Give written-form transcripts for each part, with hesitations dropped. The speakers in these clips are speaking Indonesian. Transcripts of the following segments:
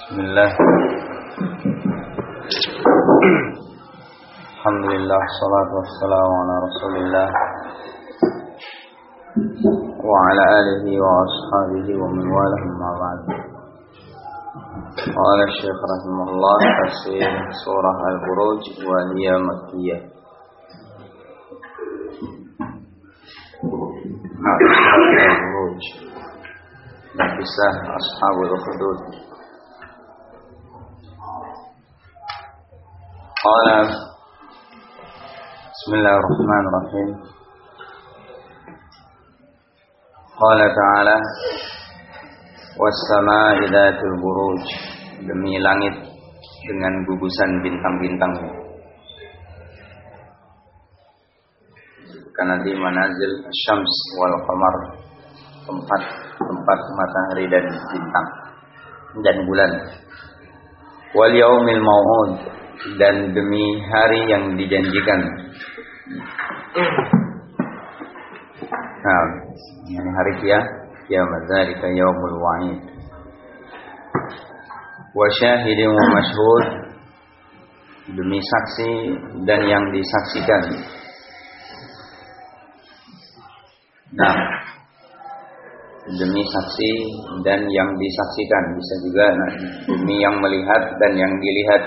Bismillah. Alhamdulillah, salatu wassalamu ala Rasulillah wa ala alihi wa ashabihi wa man walah amma ba'd. Qala Syekh rahimahullah tafsir surah Al-Buruj wa hiya makkiyah. Al-Buruj kisah Ashabul Ukhdud. Qala Bismillahirrahmanirrahim. Qala ta'ala was-samaa'i dzatil buruj, demi langit dengan gugusan bintang-bintangnya. Karena di manazil syams wal qamar, tempat matahari dan bintang dan bulan. Wal yaumil mau'ud, dan demi hari yang dijanjikan. Nah, ini hari kiamat, dzalika yaumul wa'id. Wa syahidin wa masyhud, demi saksi dan yang disaksikan. Nah, demi saksi dan yang disaksikan, bisa juga demi yang melihat dan yang dilihat.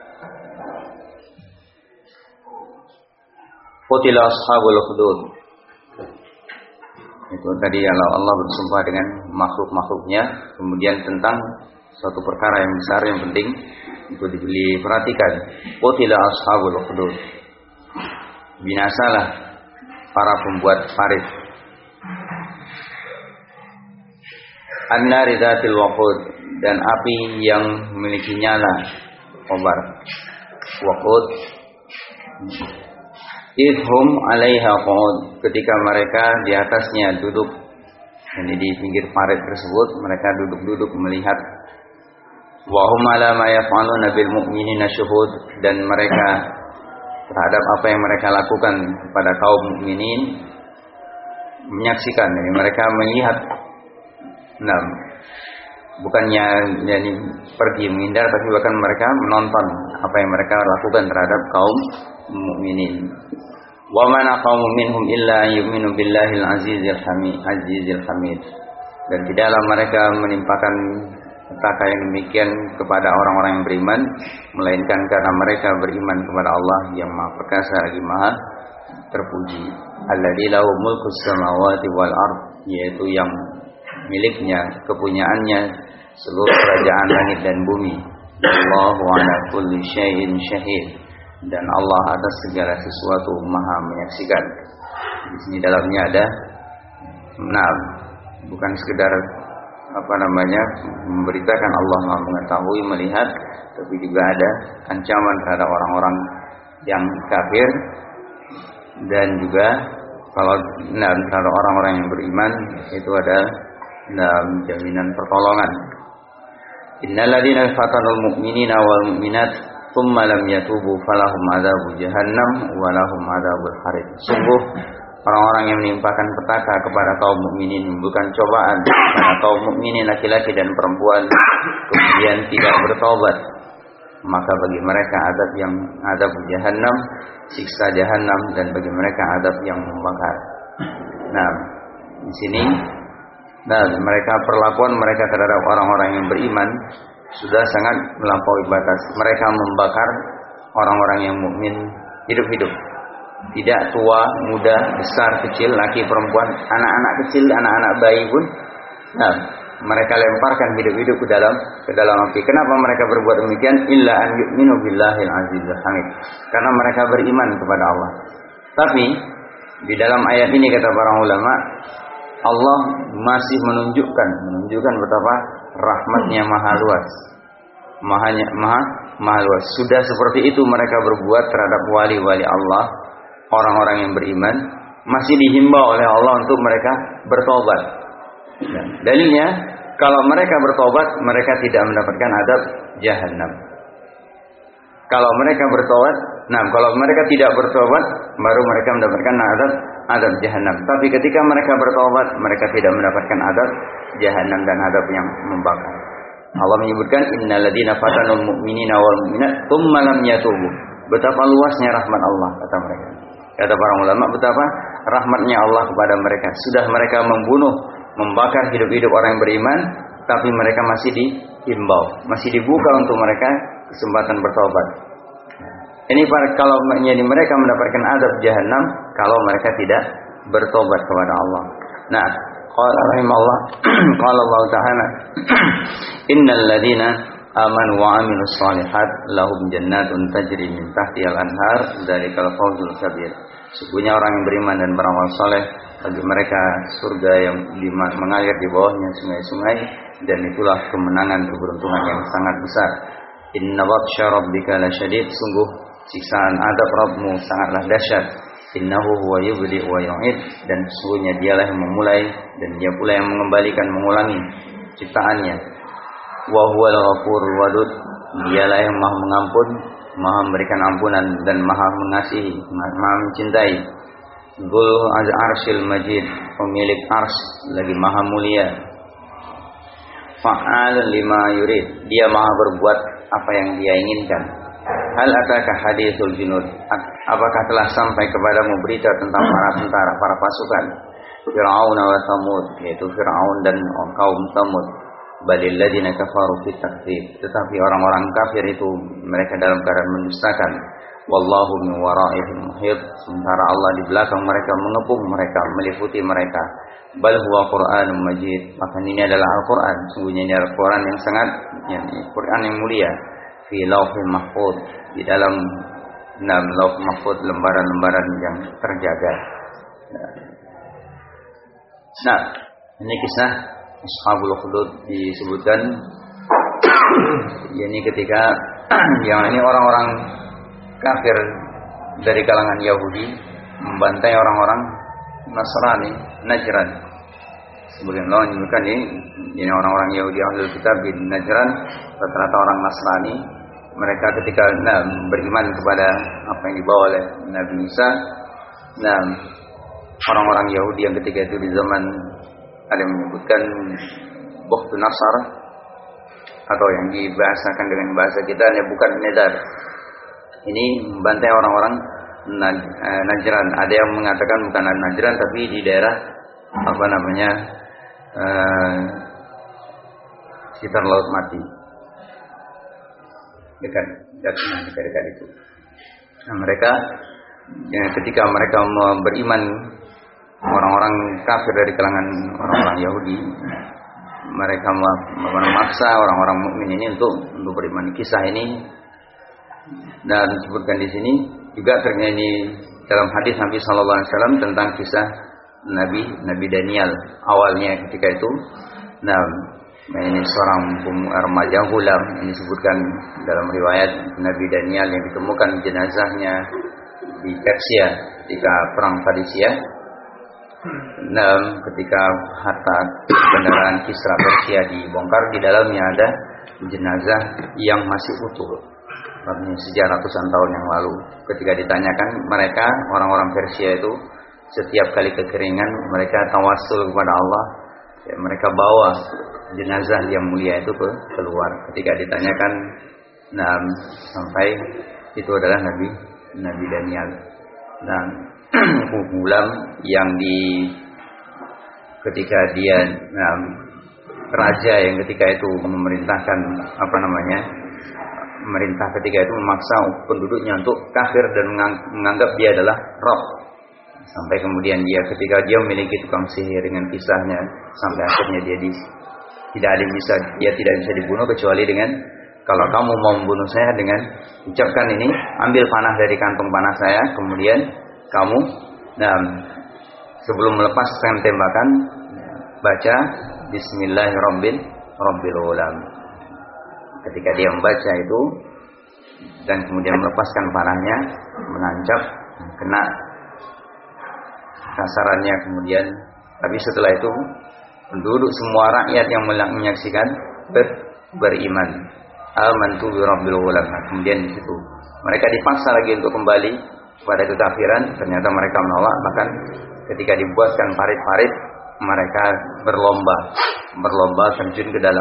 Qutila ashabul ukhdud, itu tadi Allah bersumpah dengan makhluk-makhluknya, kemudian tentang suatu perkara yang besar yang penting untuk diperhatikan. Qutila ashabul ukhdud, binasalah para pembuat parit. An-nari dzatil waqud, dan api yang memiliki nyala kobar. Waqud idhum 'alaiha qu'ud, ketika mereka di atasnya duduk. Ini di pinggir parit tersebut mereka duduk-duduk melihat. Wa hum 'ala ma yaf'aluna bil mu'minina syuhud, dan mereka terhadap apa yang mereka lakukan kepada kaum mukminin menyaksikan. Jadi mereka melihat. Nah, bukannya jadi pergi menghindar, tapi bahkan mereka menonton apa yang mereka lakukan terhadap kaum mukminin. Wa man aqamu minhum illa an yu'minu billahil azizil hamid. Dan tidaklah mereka menimpakan petaka yang demikian kepada orang-orang yang beriman, melainkan karena mereka beriman kepada Allah yang Maha Perkasa lagi Maha terpuji. Alladzi lahu mulkus samawati wal ard, yaitu yang miliknya, kepunyaannya seluruh kerajaan langit dan bumi. Allahu ala kulli syai'in syahid, dan Allah atas segala sesuatu Maha menyaksikan. Di sini dalamnya ada, bukan sekedar memberitakan Allah Maha mengetahui, melihat, tapi juga ada ancaman terhadap orang-orang yang kafir, dan juga kalau terhadap orang-orang yang beriman itu ada jaminan pertolongan. Innal ladzina fatanul mu'minina wal mu'minat tsumma lam yatubu falahum adzabu jahannam wa lahum adzabul harid. Sungguh orang-orang yang menimpakan petaka kepada kaum mukminin, bukan cobaan kepada kaum mukminin laki-laki dan perempuan, kemudian tidak bertobat, maka bagi mereka azab jahannam, siksa jahannam, dan bagi mereka azab yang membakar. Nah, di sini mereka, perlakuan mereka terhadap orang-orang yang beriman sudah sangat melampaui batas. Mereka membakar orang-orang yang mukmin hidup-hidup. Tidak tua, muda, besar, kecil, laki, perempuan, anak-anak kecil, anak-anak bayi pun. Mereka lemparkan hidup-hidup ke dalam api. Kenapa mereka berbuat demikian? Illa an yu'minu billahil azizil hamid. Karena mereka beriman kepada Allah. Tapi di dalam ayat ini kata para ulama, Allah masih menunjukkan betapa rahmatnya maha luas, maha luas. Sudah seperti itu mereka berbuat terhadap wali-wali Allah, orang-orang yang beriman, masih dihimbau oleh Allah untuk mereka bertobat. Dalilnya, kalau mereka bertobat, mereka tidak mendapatkan azab jahannam. Kalau mereka bertobat, kalau mereka tidak bertobat, baru mereka mendapatkan azab jahannam. Tapi ketika mereka bertobat, mereka tidak mendapatkan azab jahannam dan azab yang membakar. Allah menyebutkan innalladzina fatanul mu'minina wal mu'minat tsumma lam yatubu. Betapa luasnya rahmat Allah, kata mereka. Kata para ulama, betapa rahmatnya Allah kepada mereka. Sudah mereka membunuh, membakar hidup-hidup orang yang beriman, tapi mereka masih dihimbau, masih dibuka untuk mereka kesempatan bertobat. Ini kalau mereka mendapatkan azab jahanam kalau mereka tidak bertobat kepada Allah. Nah, qala rahimahullah, qala Allah Ta'ala, innal ladzina amanu wa 'amilus shalihat lahum jannatun tajri min tahtihal anhar dzalikal fawzul kabir. Sesungguhnya orang yang beriman dan beramal saleh, bagi mereka surga yang mengalir di bawahnya sungai-sungai, dan itulah kemenangan, keberuntungan yang sangat besar. Inna batsya rabbika lasyadid, sungguh siksaan adab Rabbmu sangatlah dahsyat. Innahu huwa yubdi wa yu'id, dan sesungguhnya dialah yang memulai dan dia pula yang mengembalikan, mengulangi ciptaannya. Wa huwal ghafurur wadud, dialah yang maha mengampun, maha memberikan ampunan, dan maha mengasihi, maha mencintai. Dzul arsyil majid, pemilik arsy lagi maha mulia. Fa'al lima yurid, dia maha berbuat apa yang dia inginkan. Hal ataka hadithul junud, apakah telah sampai kepadamu berita tentang para tentara, para pasukan Fir'aun wa Thamud, yaitu Fir'aun dan kaum Thamud. Balil ladzina kafaru fit takdzib, tetapi orang-orang kafir itu mereka dalam keadaan mendustakan. Wallahu min wara'ihim muhit, sementara Allah di belakang mereka mengepung mereka, meliputi mereka. Bal huwa Qur'anun majid, maka ini adalah Al-Qur'an, sungguhnya ini Al-Qur'an yang sangat, Qur'an yang mulia. Fi lauhil mahfuz, di dalam lauh mahfuz, lembaran-lembaran yang terjaga. Nah, ini kisah Ashabul Ukhdud disebutkan, yakni ketika yang ini orang-orang kafir dari kalangan Yahudi membantai orang-orang Nasrani Najran. Sebagian Allah menyebutkan ini orang-orang Yahudi Ahlul Kitab di Najran, rata-rata orang Nasrani. Mereka ketika beriman kepada apa yang dibawa oleh Nabi Isa. Nah, orang-orang Yahudi yang ketika itu di zaman ada yang menyebutkan Bukht Nasar, atau yang dibahasakan dengan bahasa kita bukan Nedar. Ini membantai orang-orang Najran. Ada yang mengatakan bukan Najran tapi di daerah sekitar Laut Mati, dekat itu. Nah, mereka ketika mereka beriman, orang-orang kafir dari kalangan orang-orang Yahudi, mereka memaksa orang-orang mukmin ini untuk beriman. Kisah ini dan disebutkan di sini juga terjadi dalam hadis Nabi Sallallahu Alaihi Wasallam tentang kisah Nabi Daniel awalnya ketika itu. Nah, ini seorang remaja gulam, ini disebutkan dalam riwayat Nabi Daniel yang ditemukan jenazahnya di Persia ketika perang Padisia. Nah, ketika harta kendaraan Kisra Persia dibongkar, di dalamnya ada jenazah yang masih utuh, artinya sejak ratusan tahun yang lalu. Ketika ditanyakan, mereka orang-orang Persia itu setiap kali kekeringan mereka tawassul kepada Allah, ya, mereka bawa jenazah yang mulia itu keluar. Ketika ditanyakan, nah, sampai itu adalah Nabi Daniel. Dan gulam yang ketika dia raja yang ketika itu memerintahkan memerintah ketika itu memaksa penduduknya untuk kafir dan menganggap dia adalah Rob. Sampai kemudian ketika dia memiliki tukang sihir dengan kisahnya, sampai akhirnya dia tidak bisa dibunuh kecuali dengan, kalau kamu mau membunuh saya dengan ucapkan ini, ambil panah dari kantong panah saya, kemudian kamu sebelum melepaskan tembakan baca Bismillahirrahmanirrahim. Ketika dia membaca itu dan kemudian melepaskan panahnya, menancap, kena sasarannya, kemudian tapi setelah itu penduduk semua rakyat yang menyaksikan beriman. Amantu bi rabbil ghulam. Kemudian di situ mereka dipaksa lagi untuk kembali pada kekafiran, ternyata mereka menolak. Bahkan ketika dibuatkan parit-parit, mereka berlomba terjun ke dalam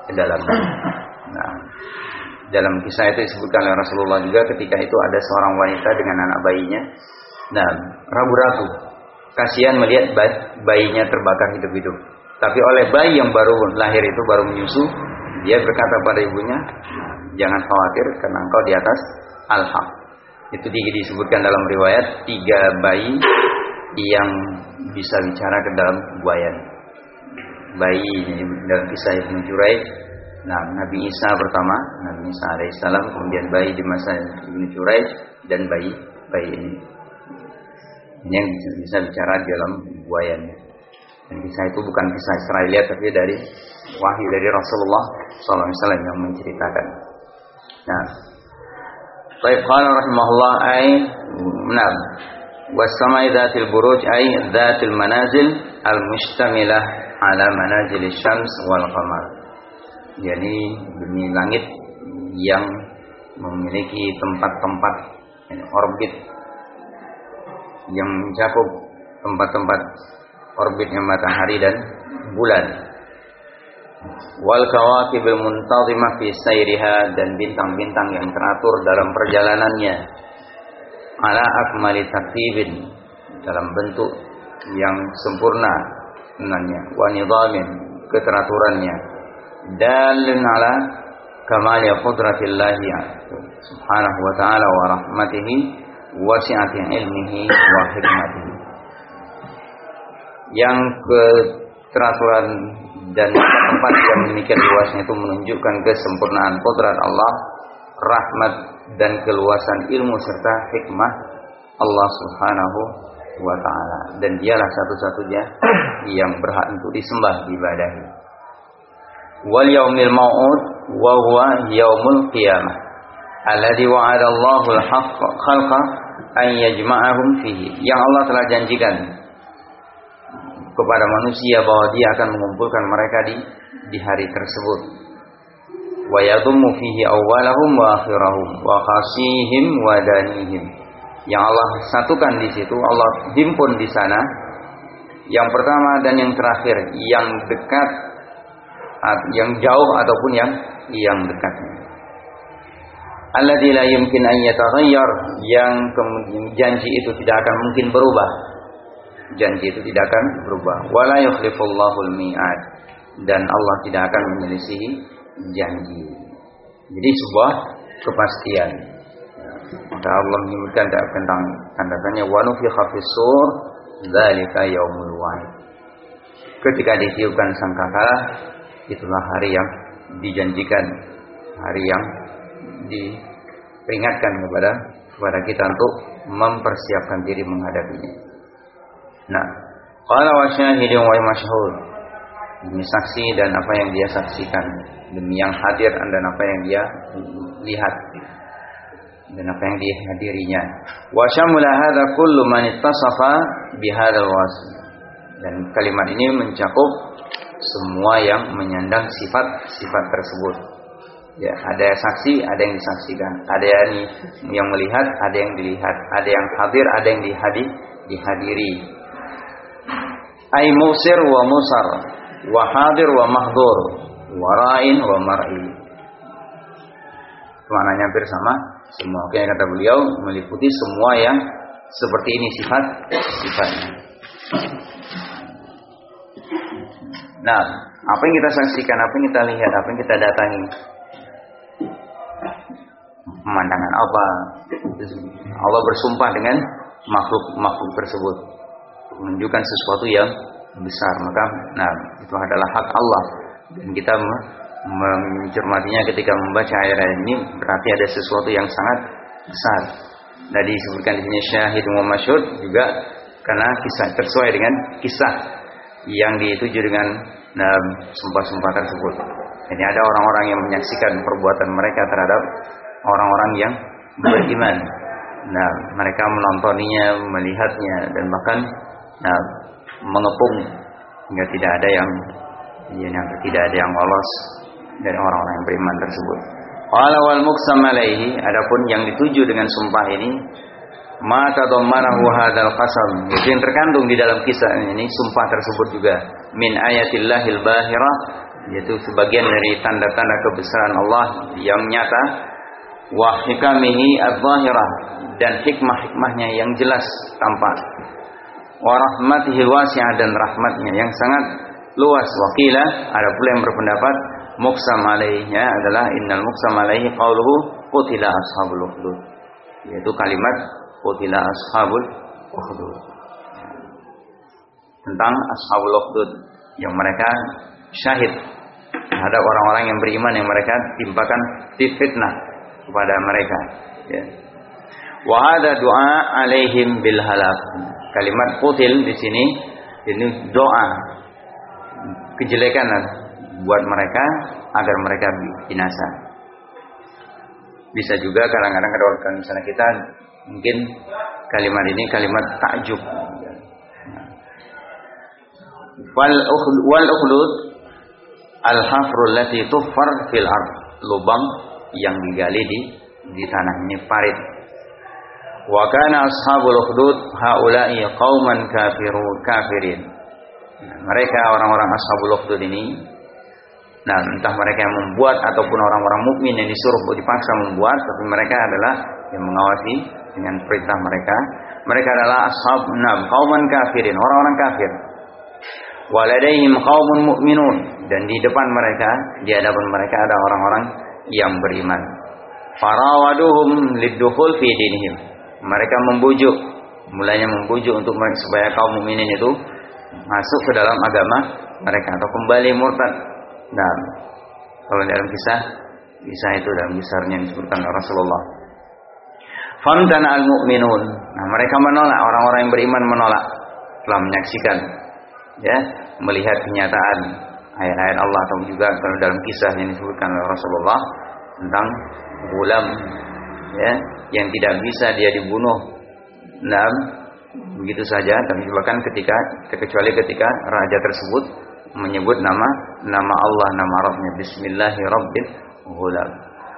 ke dalamnya. Nah, dalam kisah itu disebutkan oleh Rasulullah juga ketika itu ada seorang wanita dengan anak bayinya. Nah, ragu-ragu, kasihan melihat bayinya terbakar hidup-hidup. Tapi oleh bayi yang baru lahir itu, baru menyusu, dia berkata pada ibunya, jangan khawatir karena engkau di atas al-haq. Itu disebutkan dalam riwayat 3 bayi yang bisa bicara ke dalam buayan. Bayi dalam kisah Ibnu Juraij, nah Nabi Isa pertama, Nabi Isa alaihissalam, kemudian bayi di masa Ibnu Juraij, dan bayi ini yang bisa bicara di dalam buayan. Dan kisah itu bukan kisah Israeliat, tapi dari wahyu dari Rasulullah SAW yang menceritakan. Nah, baik, qala rahimahullah ay na'am was-sama'i dzatil buruj ay dzatil manazil al-mustamilah ala manazil syams wal qamar. Jadi demi langit yang memiliki tempat-tempat orbit yang mencakup tempat-tempat orbitnya matahari dan bulan. Wal kawakibil muntazimah fi sayriha, dan bintang-bintang yang teratur dalam perjalanannya. Ala akmali tartibin, dalam bentuk yang sempurna dengannya. Wa nizamin, keteraturannya. Dalun ala kamali qudratillahi subhanahu wa ta'ala wa rahmatihi wa si'ati ilmihi wa hikmatihi. Yang keteraturan dan tempat yang demikian luasnya itu menunjukkan kesempurnaan kodrat Allah, rahmat dan keluasan ilmu serta hikmah Allah subhanahu wa ta'ala. Dan dialah satu-satunya yang berhak untuk disembah, diibadahi. Wal yaumil mau'ud wa huwa yaumul qiyamah alladzi wa'ada Allahu al-khalqa an yajma'ahum fihi. Yang Allah telah janjikan kepada manusia bahwa Dia akan mengumpulkan mereka di hari tersebut. Wa yadhummu fihi awwalahum wa akhirahum wa khasihim wa danihim. Yang Allah satukan di situ, Allah himpun di sana yang pertama dan yang terakhir, yang dekat, yang jauh ataupun yang dekatnya. Alladzi la yumkin an yataghayyar, yang janji itu tidak akan mungkin berubah. Janji itu tidak akan berubah. Wala yukhlifullahul mi'ad, dan Allah tidak akan menyelisihi janji. Jadi sebuah kepastian. Maka Allah menyebutkan tentang tanda-tandanya wa nufikha fis-sur dzalika yaumul wa'id. Ketika ditiupkan sangkakala, itulah hari yang dijanjikan, hari yang diperingatkan kepada kita untuk mempersiapkan diri menghadapinya. Nah, qala wa syahidun wa mashhud, demi saksi dan apa yang dia saksikan, demi yang hadir dan apa yang dia lihat dan apa yang dihadirinya. Wa syamula hadza kullu man ittasafa bihadzal wasf, dan kalimat ini mencakup semua yang menyandang sifat-sifat tersebut. Ya, ada saksi, ada yang disaksikan, ada yang melihat, ada yang dilihat, ada yang hadir, ada yang dihadiri. Ai musir wa musar, wa hadir wa mahdur, wa ra'in wa mar'i. Maknanya hampir sama semua. Oke, kata beliau meliputi semua yang seperti ini sifat-sifatnya. Nah, apa yang kita saksikan, apa yang kita lihat, apa yang kita datangi, pemandangan apa, Allah bersumpah dengan makhluk tersebut, menunjukkan sesuatu yang besar. Maka, itu adalah hak Allah, dan kita mencermatinya ketika membaca ayat-ayat ini, berarti ada sesuatu yang sangat besar. Nah, disebutkan di sini syahid wa masyhud juga karena kisah tersesuai dengan kisah yang dituju dengan sumpah-sumpah tersebut. Jadi ada orang-orang yang menyaksikan perbuatan mereka terhadap orang-orang yang beriman. Nah, mereka menontonnya, melihatnya, dan bahkan mengepung hingga tidak ada yang lolos dari orang-orang yang beriman tersebut. Qala wal muqsam alaihi, adapun yang dituju dengan sumpah ini, ma tadammanahu hadzal qasam, yang terkandung di dalam kisah ini, sumpah tersebut juga min ayatillahil bahirah, yaitu sebagian dari tanda-tanda kebesaran Allah yang nyata, wa hikamihi adh-dhahirah, dan hikmah-hikmahnya yang jelas tampak, wa rahmatihi wasi'ah, dan rahmatnya yang sangat luas. Wakila, ada pula yang berpendapat muqsam alaihnya adalah innal muqsam alaihi qauluhu qutila ashabul ukhdud, yaitu kalimat qutila ashabul ukhdud, tentang ashabul ukhdud yang mereka syahid terhadap orang-orang yang beriman yang mereka timpakan fitnah kepada mereka, ya. Wa hadza du'a alaihim bil halak. Kalimat qutil di sini ini doa kejelekan buat mereka agar mereka binasa. Bisa juga kadang-kadang kalau misalnya kita mungkin kalimat ini kalimat takjub. Wal ukhdud al-hafrul lati tuffar fil ard, lubang yang digali di tanah, ini parit. Wa kana ashabul ukhdud haula'i qauman kafirin. Mereka orang-orang ashabul ukhdud ini, nah entah mereka yang membuat ataupun orang-orang mukmin yang disuruh dipaksa membuat, tapi mereka adalah yang mengawasi dengan perintah mereka. Mereka adalah qauman kafirin, orang-orang kafir. Waladaihim qaumun mu'minun, dan di depan mereka, di hadapan mereka ada orang-orang yang beriman. Farawaduhum lidukhul fi dinihim. Mereka mulanya membujuk untuk supaya kaum mukminin itu masuk ke dalam agama mereka atau kembali murtad. Nah, kalau dalam kisah itu dalam kisahnya disebutkan oleh Rasulullah. Famtana al-mu'minun. Nah, mereka menolak, orang-orang yang beriman menolak, telah menyaksikan, ya, melihat kenyataan ayat-ayat Allah, atau juga kalau dalam kisah yang disebutkan oleh Rasulullah tentang gulam, ya, yang tidak bisa dia dibunuh, nah, begitu saja, tapi bahkan kecuali ketika raja tersebut menyebut nama Allah, nama Rabbnya, Bismillahirrabbilgulam.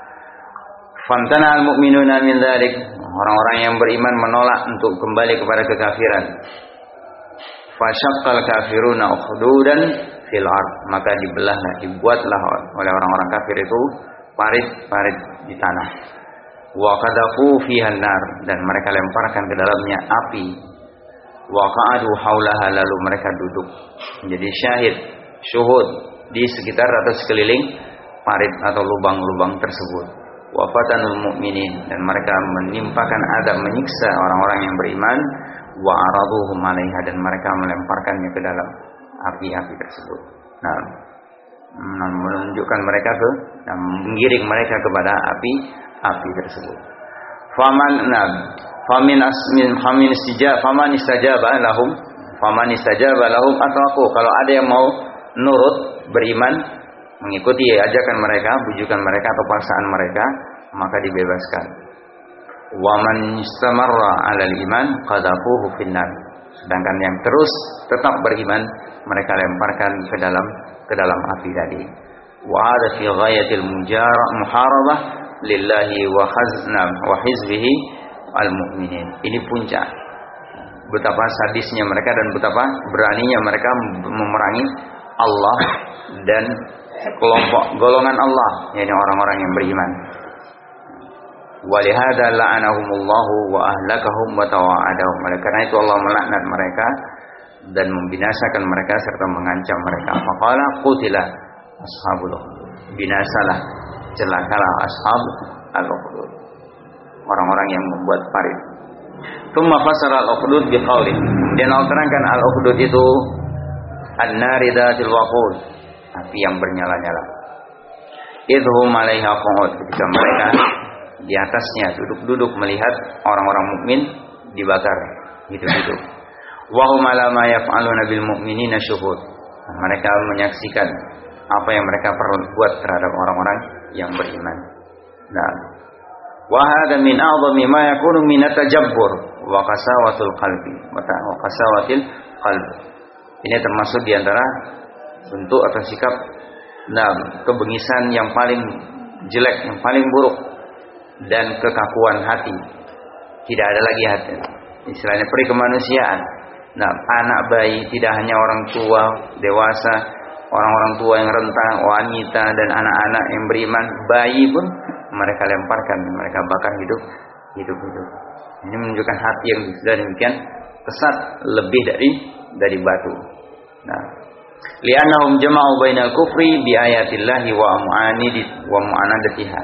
Famtana al-mu'minuna min dzalik. Orang-orang yang beriman menolak untuk kembali kepada kekafiran. Fasyaqqal kafiruna ukhdudan fil ard, maka dibuatlah oleh orang-orang kafir itu parit-parit di tanah. Wa qadafu fiha an-nar, dan mereka lemparkan ke dalamnya api. Wa qa'adu haulaha, lalu mereka duduk menjadi syuhud di sekitar atau sekeliling parit atau lubang-lubang tersebut. Wa fatanul mu'minin, dan mereka menimpakan adab, menyiksa orang-orang yang beriman. Wa araduhum 'alaiha, dan mereka melemparkannya ke dalam api-api tersebut. Nah, menunjukkan mereka dan menggiring mereka kepada api tersebut. Faman istajaba lahum ataqu, kalau ada yang mau nurut, beriman, mengikuti ajakan mereka, bujukan mereka atau paksaan mereka, maka dibebaskan. Wa man istamarra 'alal iman qadhafuhu finnar, sedangkan yang terus tetap beriman mereka lemparkan ke dalam api tadi. Wa hadha fi ghayatil muharabah lillahi wa hizbihi al-mu'minin. Ini puncak betapa sadisnya mereka dan betapa beraninya mereka memerangi Allah dan kelompok golongan Allah, yakni orang-orang yang beriman. Walihada la'anahumullahu wa ahlakahum wa tawa'adahum. Karena itu Allah melaknat mereka dan membinasakan mereka serta mengancam mereka. Faqala qutila ashabul ukhdud, binasalah, celakalah ashab al-ukhdud, orang-orang yang membuat parit. Tsumma fasara al-ukhdud biqauli, kemudian Allah terangkan al-ukhdud itu an-nari dzatil waqud, api yang bernyala-nyala. Idhum 'alaiha qu'ud, ketika mereka di atasnya duduk-duduk melihat orang-orang mukmin dibakar hidup-hidup. Wa hum 'ala ma yaf'aluna bil mu'minina syuhud, mereka menyaksikan apa yang mereka perbuat terhadap orang-orang yang beriman. Nah, wa hadza min a'zami ma yakunu min at-tajabbur wa qasawatul qalbi wa qasawatil qalbi. Ini termasuk di antara bentuk atau sikap kebengisan yang paling jelek, yang paling buruk, dan kekakuan hati. Tidak ada lagi hati, istilahnya peri kemanusiaan. Nah, anak bayi, tidak hanya orang tua, dewasa, orang-orang tua yang renta, wanita dan anak-anak yang beriman, bayi pun mereka lemparkan, mereka bakar hidup. Ini menunjukkan hati yang sudah demikian kesat, lebih dari batu. Nah, li'annahum jama'u bainal kufri bi ayatillahi wa mu'anadatiha.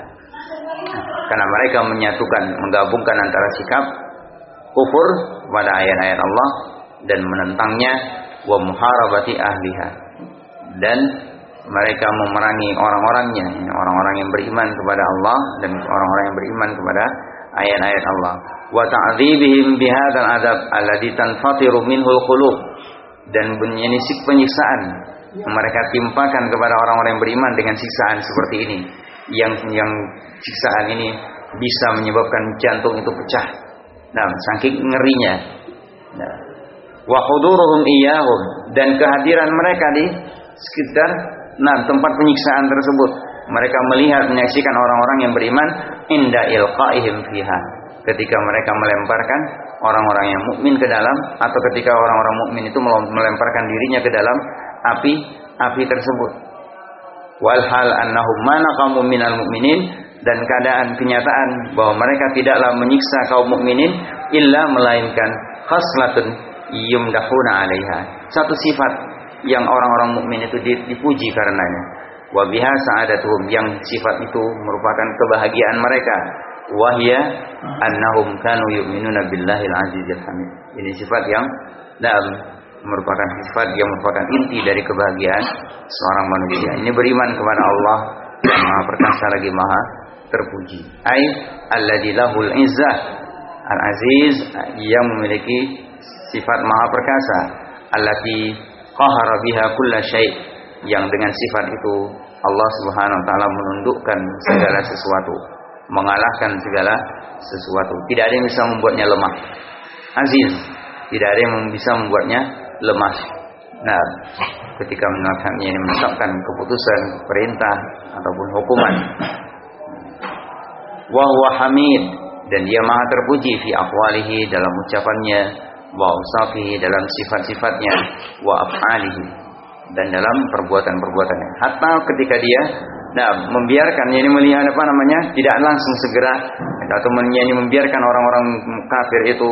Karena mereka menggabungkan antara sikap kufur pada ayat-ayat Allah dan menentangnya, wa muharabati ahliha, dan mereka memerangi orang-orangnya, orang-orang yang beriman kepada Allah dan orang-orang yang beriman kepada ayat-ayat Allah. Wa ta'dzibihim bihadzal adab alladzi tanfatiru minhul qulub, dan penyiksaan mereka timpakan kepada orang-orang yang beriman dengan siksaan seperti ini, yang siksaan ini bisa menyebabkan jantung itu pecah. Nah, saking ngerinya. Nah, wa huduruhum iyyahum, dan kehadiran mereka di sekitar tempat penyiksaan tersebut, mereka melihat, menyaksikan orang-orang yang beriman inda ilqaihim fiha, ketika mereka melemparkan orang-orang yang mukmin ke dalam, atau ketika orang-orang mukmin itu melemparkan dirinya ke dalam api tersebut. Walhal annahum manaqamu minal mu'minin, dan keadaan kenyataan bahwa mereka tidaklah menyiksa kaum mukminin illa melainkan khaslatun yumdahuna 'alaiha, satu sifat yang orang-orang mukmin itu dipuji karenanya. Wa biha sa'adatuhum, yang sifat itu merupakan kebahagiaan mereka. Wahya annahum kanu yu'minuna billahil azizil hamid. Ini sifat yang merupakan sifat yang merupakan inti dari kebahagiaan seorang manusia. Ini beriman kepada Allah yang Maha Perkasa lagi Maha Terpuji. Ai alladzi lahul izzah, al-aziz, yang memiliki sifat Maha Perkasa, allati qahara biha kulla syai', yang dengan sifat itu Allah Subhanahu wa taala menundukkan segala sesuatu, mengalahkan segala sesuatu. Tidak ada yang bisa membuatnya lemah. Aziz, tidak ada yang bisa membuatnya lemah. Nah, ketika menetapkan keputusan, perintah ataupun hukuman. Wa huwa hamid, dan dia Maha terpuji fi aqwalihi, dalam ucapannya, wa usafihi, dalam sifat-sifatnya, wa af'alihi, dan dalam perbuatan-perbuatannya. Hatta ketika dia membiarkan, ini melihat tidak langsung segera, atau membiarkan orang-orang kafir itu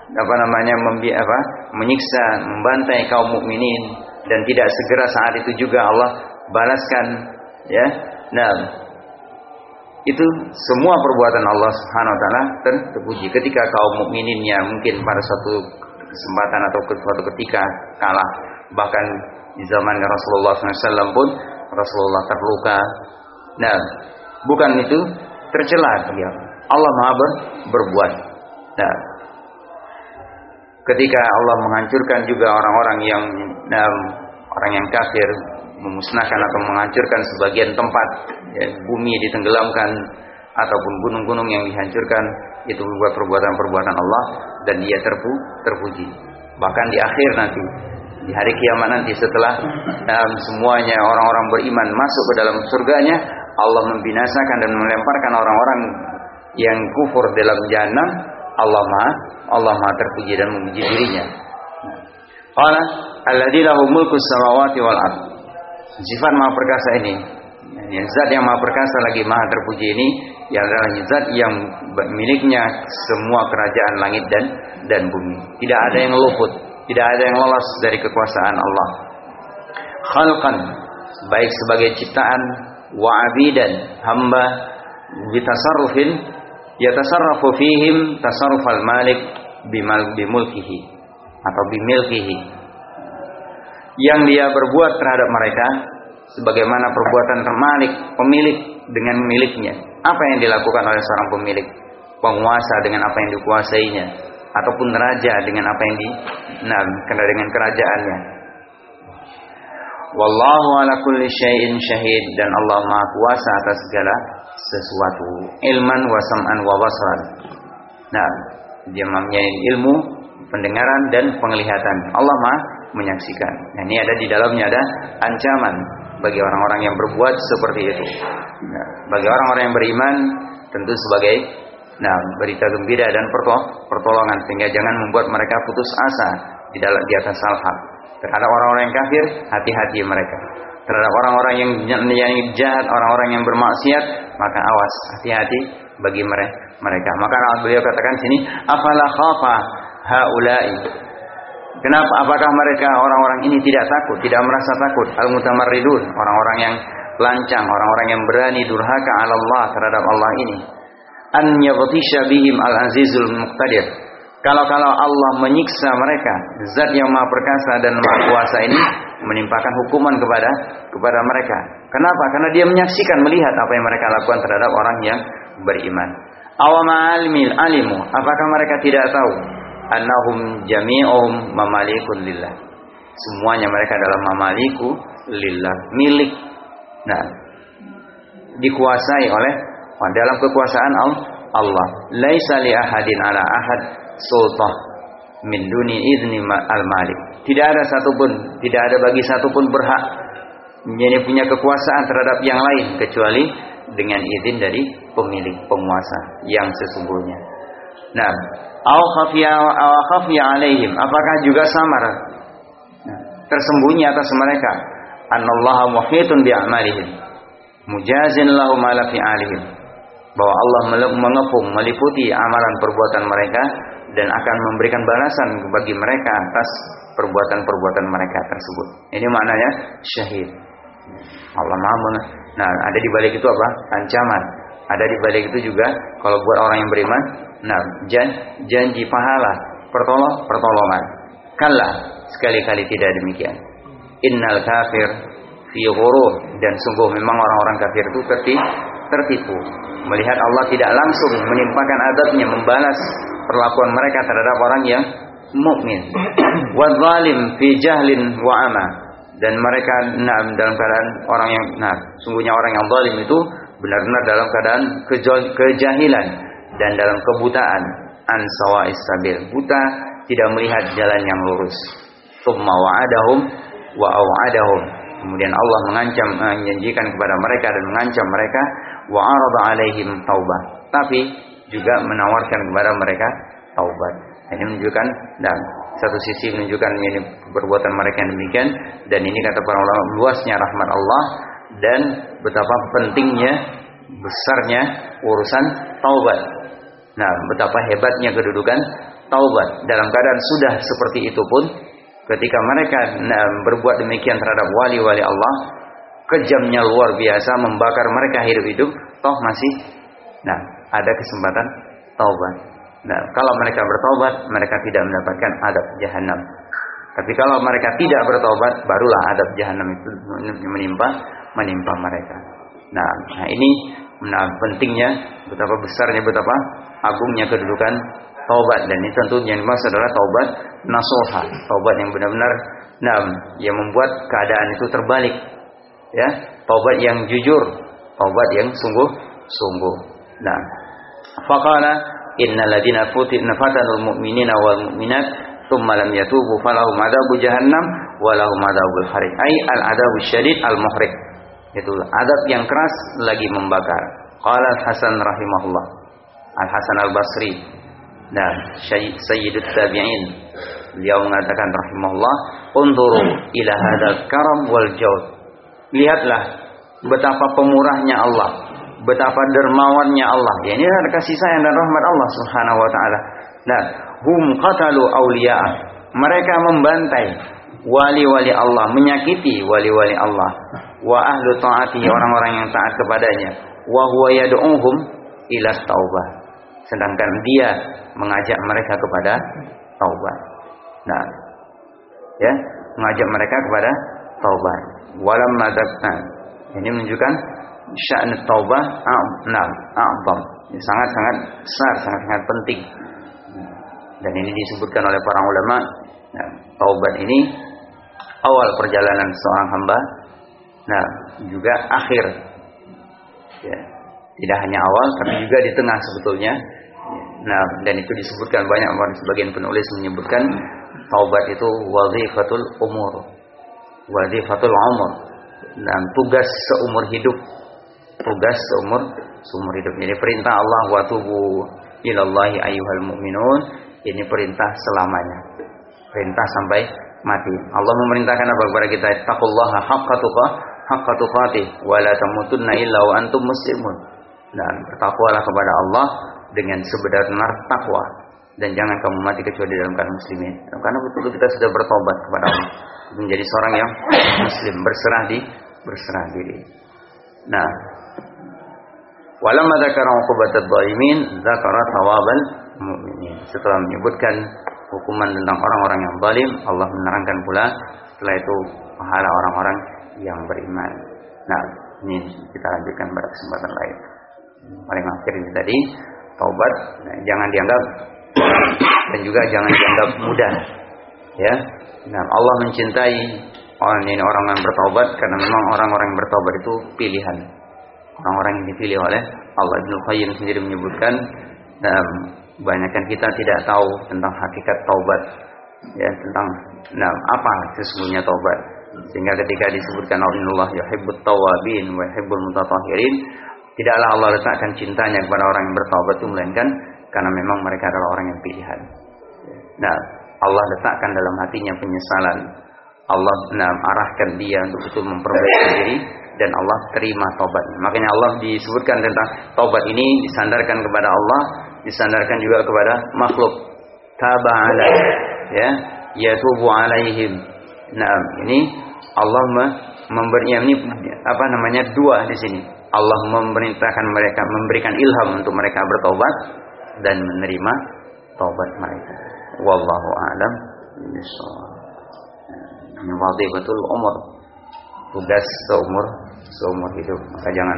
menyiksa, membantai kaum mukminin, dan tidak segera saat itu juga Allah balaskan, ya. Nah, itu semua perbuatan Allah Subhanahu wa taala terpuji. Ketika kaum mukmininnya mungkin pada suatu kesempatan atau suatu ketika kalah, bahkan di zaman Rasulullah SAW pun Rasulullah terluka. Nah, bukan itu tercela dia. Allah Maha berbuat. Nah, ketika Allah menghancurkan juga orang-orang yang kafir, memusnahkan atau menghancurkan sebagian tempat, ya, bumi ditenggelamkan ataupun gunung-gunung yang dihancurkan, itu buat perbuatan-perbuatan Allah, dan dia terpuji. Bahkan di akhir nanti, di hari kiamat nanti, setelah semuanya orang-orang beriman masuk ke dalam surganya, Allah membinasakan dan melemparkan orang-orang yang kufur dalam jahanam. Allah Maha terpuji dan memuji dirinya. Qala alladzi lahu mulkus samawati wal ardh. Sifat Maha Perkasa ini, zat yang Maha Perkasa lagi Maha terpuji ini, yang adalah zat yang miliknya semua kerajaan langit dan bumi. Tidak ada yang luput, tidak ada yang lolos dari kekuasaan Allah. Khalqan, baik sebagai ciptaan, wa abidan, hamba, bitasarrufin yatasarrafu fihim tasarrufal malik bimulkihi atau bimilkihi, yang dia berbuat terhadap mereka sebagaimana perbuatan termalik, pemilik dengan miliknya. Apa yang dilakukan oleh seorang pemilik, penguasa dengan apa yang dikuasainya, ataupun raja dengan apa yang dengan kerajaannya. Wallahu ala kulli syai'in syahid, dan Allah Maha kuasa atas segala sesuatu, ilman wa sam'an wa basran. Nah, dia mempunyai ilmu, pendengaran dan penglihatan. Allah Maha menyaksikan. Nah, ini ada di dalamnya ada ancaman bagi orang-orang yang berbuat seperti itu. Nah, bagi orang-orang yang beriman tentu sebagai berita gembira dan pertolongan, sehingga jangan membuat mereka putus asa di atas hal-hal. Terhadap orang-orang yang kafir, hati-hati mereka. terhadap orang-orang yang jahat, orang-orang yang bermaksiat, maka awas, hati-hati bagi mereka. Maka beliau katakan sini, afala khafa haula'i. Kenapa? Apakah mereka orang-orang ini tidak takut, tidak merasa takut? Al-mutamarridun, orang-orang yang lancang, orang-orang yang berani durhaka 'ala Allah, terhadap Allah ini. An yaghtisha bihim al-azizul muqtadir. Kalau Allah menyiksa mereka, zat yang maha perkasa dan maha kuasa ini menimpakan hukuman kepada mereka. Kenapa? Karena dia menyaksikan, melihat apa yang mereka lakukan terhadap orang yang beriman. Awama alimu, apakah mereka tidak tahu? Annahum jami'uhum mamalikun lillah. Semuanya mereka adalah mamaliku lillah, milik. Nah, dikuasai oleh dalam kekuasaan Allah. Laisa li ahadin ala ahad sultan min duni idni al-malik. Tidak ada bagi satupun berhak yang punya kekuasaan terhadap yang lain kecuali dengan izin dari pemilik, penguasa yang sesungguhnya. Nah, aw khafiya alaihim, apakah juga samar, tersembunyi atas mereka, anallaha muhitun bi a'malihim mujazin lahum ala fi'alihim, bahwa Allah mengepung, meliputi amalan perbuatan mereka dan akan memberikan balasan bagi mereka atas perbuatan-perbuatan mereka tersebut. Ini maknanya syahid. Allah Maha. Nah, ada di balik itu apa? Ancaman. Ada di balik itu juga kalau buat orang yang beriman, nah, janji pahala, pertolongan. Kalla, sekali-kali tidak demikian. Innal kafir fi ghurur, dan sungguh memang orang-orang kafir itu tertipu. Melihat Allah tidak langsung menimpakan azabnya, membalas perlakuan mereka terhadap orang yang mukmin. Wa zalim fi jahlin wa ama, dan mereka dalam keadaan orang yang sungguhnya orang yang zalim itu benar-benar dalam keadaan kejahilan dan dalam kebutaan, an sawa'is sabil, buta, tidak melihat jalan yang lurus. Tsumma wa'adahum wa au'adahum, kemudian Allah menjanjikan kepada mereka dan mengancam mereka, wa arada alaihim taubah, tapi juga menawarkan kepada mereka taubat. Ini menunjukkan, dan satu sisi menunjukkan ini perbuatan mereka yang demikian, dan ini kata para ulama luasnya rahmat Allah dan betapa pentingnya, besarnya urusan taubat. Nah, betapa hebatnya kedudukan taubat. Dalam keadaan sudah seperti itu pun, ketika mereka berbuat demikian terhadap wali-wali Allah, kejamnya luar biasa, membakar mereka hidup-hidup, toh masih ada kesempatan taubat. Nah, kalau mereka bertaubat, mereka tidak mendapatkan adab jahanam. Tapi kalau mereka tidak bertaubat, barulah adab jahanam itu menimpa mereka. Nah, ini pentingnya, betapa besarnya, betapa agungnya kedudukan taubat, dan ini tentu yang dimaksud adalah taubat nasuha, taubat yang benar-benar yang membuat keadaan itu terbalik, ya, taubat yang jujur, taubat yang sungguh-sungguh. Nah, faqala innal ladzina fatanul mu'minina wal mu'minat tsumma lam yatubu falahum adzabu jahannam wa lahum adzabul hariq, ai al adzabus syadid al muhriq, itu adab yang keras lagi membakar. Qala Hasan rahimahullah, Al Hasan Al Basri, dan Sayyidut Tabi'in, beliau mengatakan rahimahullah, unzuru ila hadzal karam wal jawd, lihatlah betapa pemurahnya Allah, betapa dermawannya Allah. Ya, ini adalah kasih sayang dan rahmat Allah Subhanahu wa taala. Nah, hum qatalu awliya, mereka membantai wali-wali Allah, menyakiti wali-wali Allah, wa ahlu ta'ati, orang-orang yang taat kepadanya, wa huwa yad'uhum ila taubah, sedangkan dia mengajak mereka kepada taubat. Nah, ya, mengajak mereka kepada taubat. Walam madzakna, ini menunjukkan sya'n taubah a'zam, sangat-sangat besar, sangat-sangat penting. Dan ini disebutkan oleh para ulama. Nah, taubat ini awal perjalanan seorang hamba, nah juga akhir. Ya, tidak hanya awal, tapi juga di tengah sebetulnya. Nah, dan itu disebutkan banyak, sebagian penulis menyebutkan taubat itu wazifatul umur, wazifatul umur, dan tugas seumur hidup, tugas seumur hidup. Jadi perintah Allah, wa tubu ilallahi ayyuhal mu'minun, ini perintah selamanya, perintah sampai mati. Allah memerintahkan apa kepada kita? Taqullaha haqqa haqqa tuqatih wa la tamutunna illa wa antum muslimun. Dan bertakwalah kepada Allah dengan sebenar-benar takwa, dan jangan kamu mati kecuali dalam keadaan muslimin. Karena betul kita sudah bertobat kepada Allah, menjadi seorang yang muslim, berserah diri. Nah, walamma dzakara uqubatal zalimin dzakara thawabal mu'minin. Setelah menyebutkan hukuman tentang orang-orang yang zalim, Allah menerangkan pula setelah itu pahala orang-orang yang beriman. Nah, ini kita lanjutkan pada kesempatan lain. Paling akhir ini tadi taubat, nah, jangan dianggap dan juga jangan dianggap mudah, ya. Nah, Allah mencintai orang yang bertaubat karena memang orang-orang yang bertaubat itu pilihan, orang-orang yang dipilih oleh Allah. Ibnu Qayyim sendiri menyebutkan, kebanyakan kita tidak tahu tentang hakikat taubat, ya, tentang apa sesungguhnya taubat, sehingga ketika disebutkan Allah yuhibbut tawabin wa yuhibbul mutatahhirin, tidaklah Allah letakkan cintanya kepada orang yang bertaubat itu melainkan karena memang mereka adalah orang yang pilihan. Nah, Allah letakkan dalam hatinya penyesalan, Allah arahkan dia untuk betul memperbaiki diri, dan Allah terima taubatnya. Makanya Allah disebutkan tentang taubat ini disandarkan kepada Allah, disandarkan juga kepada makhluk. Taba alaihim, ya, yatubu alaihim. Nah, ini Allah memberinya ini dua di sini. Allah memerintahkan mereka, memberikan ilham untuk mereka bertobat dan menerima taubat mereka. Wallahu a'lam bishawab. Ini wajibatul umur, tugas seumur hidup. Maka jangan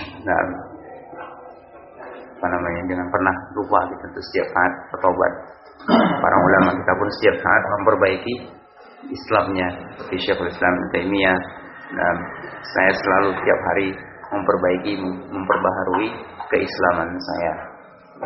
jangan pernah lupa gitu untuk setiap saat bertobat. Para ulama kita pun setiap saat memperbaiki Islamnya. Seperti Syekhul Islam Ibnu Taimiyah, saya selalu setiap hari memperbaharui keislaman saya.